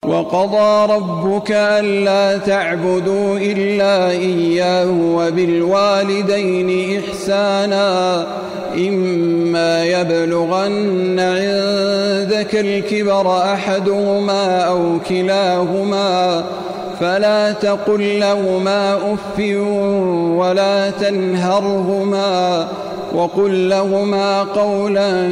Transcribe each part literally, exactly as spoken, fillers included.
وقضى ربك ألا تعبدوا إلا إياه وبالوالدين إحسانا إما يبلغن عندك الكبر أحدهما أو كلاهما فلا تقل لهما أف ولا تنهرهما وقل لهما قولا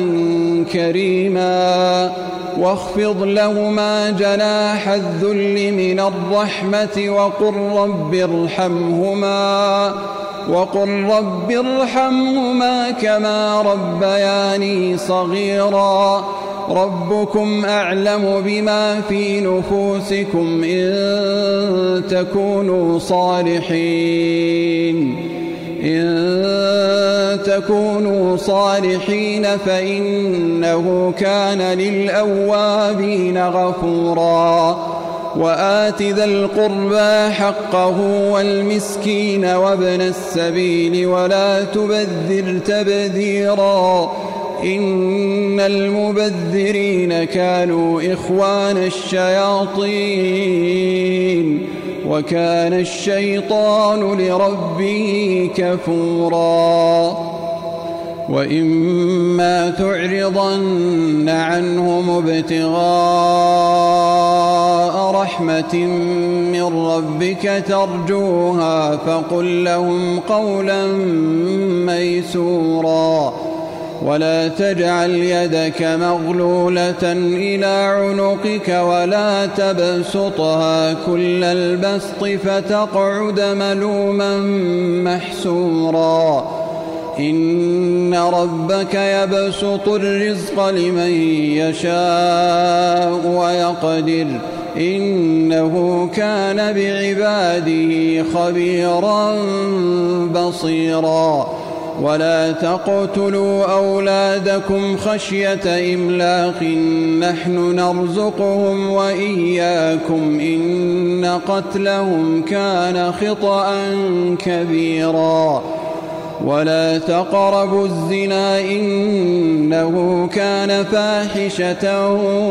كريما واخفض لهما جناح الذل من الرحمة وقل رب ارحمهما وقل رب ارحمهما كما ربياني صغيرا ربكم أعلم بما في نفوسكم إن تكونوا صالحين إن تكونوا صالحين فإنه كان للأوابين غفورا وآت ذا القربى حقه والمسكين وابن السبيل ولا تبذر تبذيرا إن المبذرين كانوا إخوان الشياطين وكان الشيطان لربه كفورا وإما تعرضن عنهم ابتغاء رحمة من ربك ترجوها فقل لهم قولا ميسورا ولا تجعل يدك مغلولة إلى عنقك ولا تبسطها كل البسط فتقعد ملوما محسورا إن ربك يبسط الرزق لمن يشاء ويقدر إنه كان بعباده خبيرا بصيرا ولا تقتلوا أولادكم خشية إملاق نحن نرزقهم وإياكم إن قتلهم كان خطأ كبيرا ولا تقربوا الزنا إنه كان فاحشة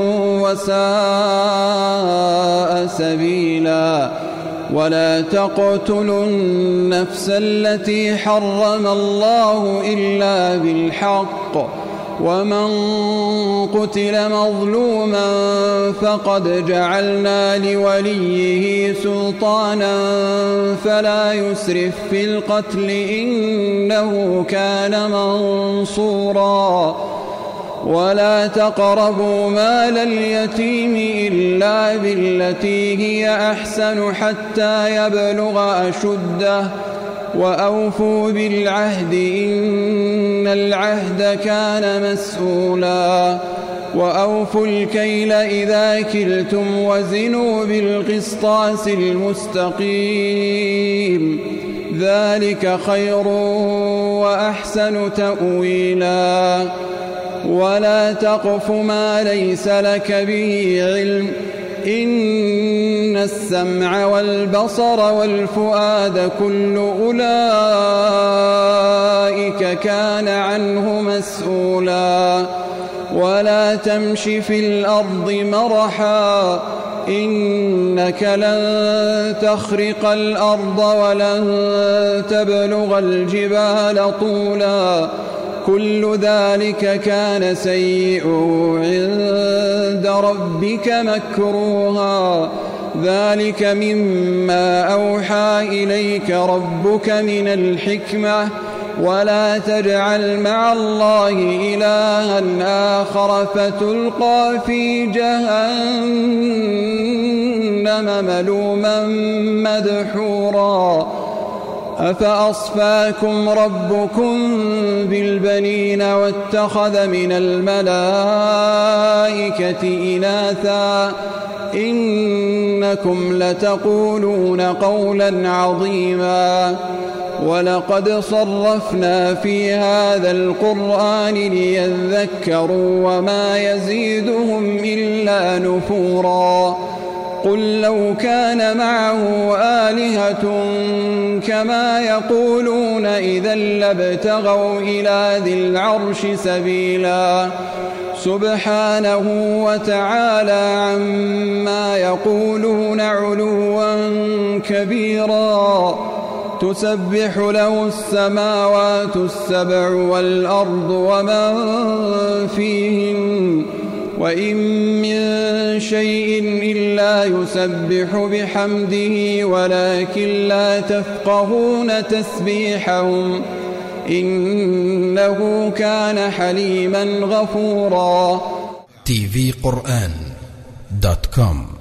وساء سبيلا ولا تقتلوا النفس التي حرم الله إلا بالحق ومن قتل مظلوما فقد جعلنا لوليه سلطانا فلا يسرف في القتل إنه كان منصورا ولا تقربوا مال اليتيم إلا بالتي هي أحسن حتى يبلغ أشده وأوفوا بالعهد إن العهد كان مسؤولا وأوفوا الكيل إذا كلتم وزنوا بالقسطاس المستقيم ذلك خير وأحسن تأويلا ولا تقف ما ليس لك به علم إن السمع والبصر والفؤاد كل أولئك كان عنه مسؤولا ولا تمش في الأرض مرحا إنك لن تخرق الأرض ولن تبلغ الجبال طولا كل ذلك كان سيئه عند ربك مكروها ذلك مما أوحى إليك ربك من الحكمة ولا تجعل مع الله إلها آخر فتلقى في جهنم ملوما مدحورا أفأصفاكم ربكم بالبنين واتخذ من الملائكة إناثا إنكم لتقولون قولا عظيما ولقد صرفنا في هذا القرآن ليذكروا وما يزيدهم إلا نفورا قل لو كان معه آلهة كما يقولون إذا لابتغوا إلى ذي العرش سبيلا سبحانه وتعالى عما يقولون علوا كبيرا تسبح له السماوات السبع والأرض ومن فيهن وإن من شيء إلا يسبح بحمده ولكن لا تفقهون تسبيحهم إنه كان حليما غفورا. تي في قرآن دوت كوم